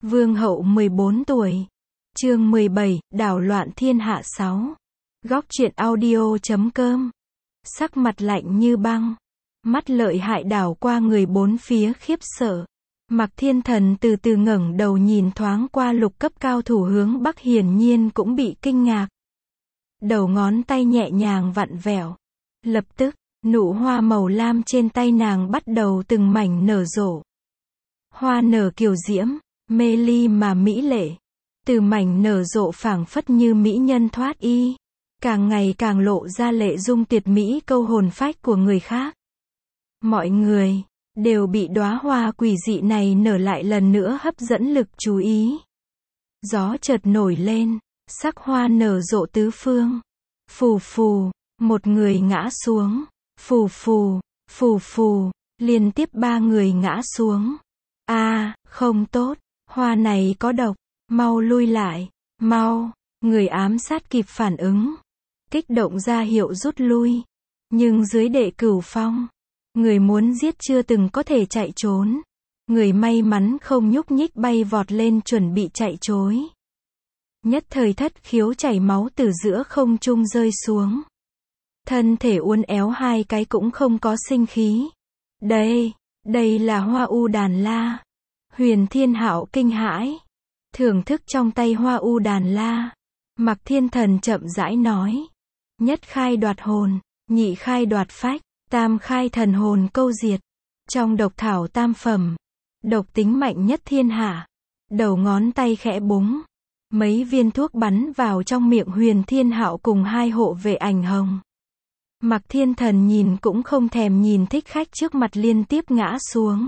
Vương hậu 14 tuổi. Chương 17, đảo loạn thiên hạ 6. Góc truyện audio.com. Sắc mặt lạnh như băng, mắt lợi hại đảo qua người bốn phía khiếp sợ. Mạc Thiên Thần từ từ ngẩng đầu nhìn thoáng qua lục cấp cao thủ hướng bắc, hiển nhiên cũng bị kinh ngạc. Đầu ngón tay nhẹ nhàng vặn vẹo. Lập tức, nụ hoa màu lam trên tay nàng bắt đầu từng mảnh nở rộ. Hoa nở kiều diễm, mê ly mà mỹ lệ. Từ mảnh nở rộ phảng phất như mỹ nhân thoát y. Càng ngày càng lộ ra lệ dung tuyệt mỹ câu hồn phách của người khác. Mọi người đều bị đóa hoa quỷ dị này nở lại lần nữa hấp dẫn lực chú ý. Gió chợt nổi lên, sắc hoa nở rộ tứ phương. Phù phù, một người ngã xuống. Phù phù, phù phù, liên tiếp 3 người ngã xuống. Không tốt, hoa này có độc, mau lui lại, mau. Người ám sát kịp phản ứng, kích động ra hiệu rút lui. Nhưng dưới đệ cửu phong, người muốn giết chưa từng có thể chạy trốn. Người may mắn không nhúc nhích bay vọt lên chuẩn bị chạy trối. Nhất thời thất khiếu chảy máu từ giữa không trung rơi xuống. Thân thể uốn éo 2 cái cũng không có sinh khí. Đây là hoa u đàn la. Huyền Thiên Hạo kinh hãi, thưởng thức trong tay hoa u đàn la. Mạc Thiên Thần chậm rãi nói. Nhất khai đoạt hồn, nhị khai đoạt phách, tam khai thần hồn câu diệt. Trong độc thảo tam phẩm, độc tính mạnh nhất thiên hạ. Đầu ngón tay khẽ búng, mấy viên thuốc bắn vào trong miệng Huyền Thiên Hạo cùng 2 hộ vệ ảnh hồng. Mạc Thiên Thần nhìn cũng không thèm nhìn thích khách trước mặt liên tiếp ngã xuống.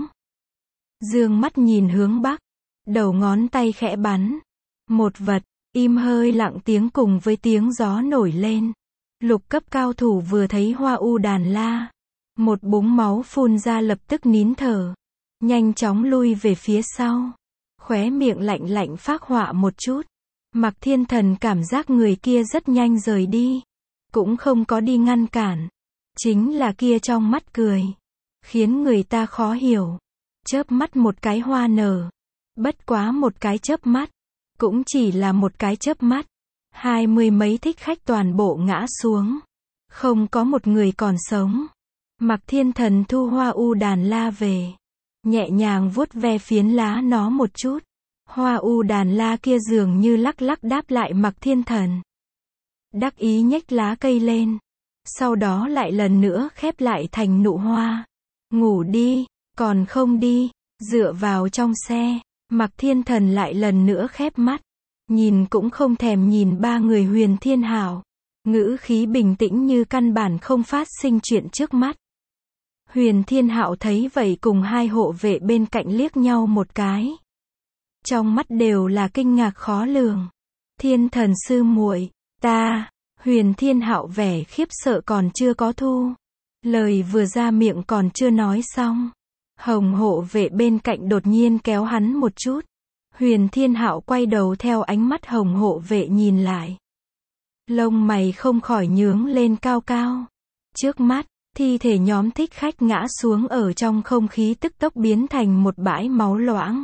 Dương mắt nhìn hướng bắc, đầu ngón tay khẽ bắn. Một vật, im hơi lặng tiếng cùng với tiếng gió nổi lên. Lục cấp cao thủ vừa thấy hoa u đàn la, một búng máu phun ra lập tức nín thở. Nhanh chóng lui về phía sau. Khóe miệng lạnh lạnh phác họa một chút. Mạc Thiên Thần cảm giác người kia rất nhanh rời đi. Cũng không có đi ngăn cản. Chính là kia trong mắt cười, khiến người ta khó hiểu. Chớp mắt một cái hoa nở. Bất quá một cái chớp mắt. Cũng chỉ là một cái chớp mắt. 20 mấy thích khách toàn bộ ngã xuống. Không có một người còn sống. Mạc Thiên Thần thu hoa u đàn la về. Nhẹ nhàng vuốt ve phiến lá nó một chút. Hoa u đàn la kia dường như lắc lắc đáp lại Mạc Thiên Thần. Đắc ý nhếch lá cây lên. Sau đó lại lần nữa khép lại thành nụ hoa. Ngủ đi, còn không đi. Dựa vào trong xe, Mạc Thiên Thần lại lần nữa khép mắt. Nhìn cũng không thèm nhìn 3 người Huyền Thiên Hạo. Ngữ khí bình tĩnh như căn bản không phát sinh chuyện trước mắt. Huyền Thiên Hạo thấy vậy cùng 2 hộ vệ bên cạnh liếc nhau một cái. Trong mắt đều là kinh ngạc khó lường. Thiên Thần sư muội, ta. Huyền Thiên Hạo vẻ khiếp sợ còn chưa có thu. Lời vừa ra miệng còn chưa nói xong. Hồng hộ vệ bên cạnh đột nhiên kéo hắn một chút. Huyền Thiên Hạo quay đầu theo ánh mắt hồng hộ vệ nhìn lại. Lông mày không khỏi nhướng lên cao cao. Trước mắt, thi thể nhóm thích khách ngã xuống ở trong không khí tức tốc biến thành một bãi máu loãng.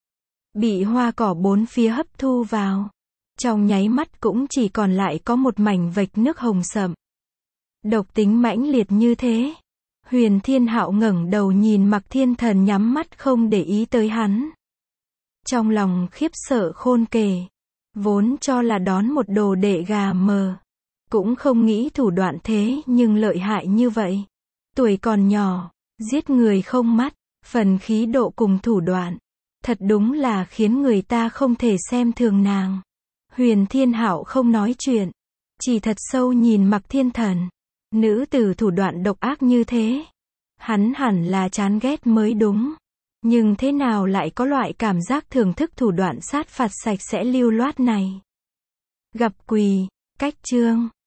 Bị hoa cỏ bốn phía hấp thu vào. Trong nháy mắt cũng chỉ còn lại có một mảnh vạch nước hồng sậm. Độc tính mãnh liệt như thế. Huyền Thiên Hạo ngẩng đầu nhìn Mạc Thiên Thần nhắm mắt không để ý tới hắn. Trong lòng khiếp sợ khôn kể. Vốn cho là đón một đồ đệ gà mờ. Cũng không nghĩ thủ đoạn thế nhưng lợi hại như vậy. Tuổi còn nhỏ, giết người không mắt, phần khí độ cùng thủ đoạn. Thật đúng là khiến người ta không thể xem thường nàng. Huyền Thiên Hạo không nói chuyện. Chỉ thật sâu nhìn Mạc Thiên Thần. Nữ tử thủ đoạn độc ác như thế. Hắn hẳn là chán ghét mới đúng. Nhưng thế nào lại có loại cảm giác thưởng thức thủ đoạn sát phạt sạch sẽ lưu loát này. Gặp quỳ, cách chương.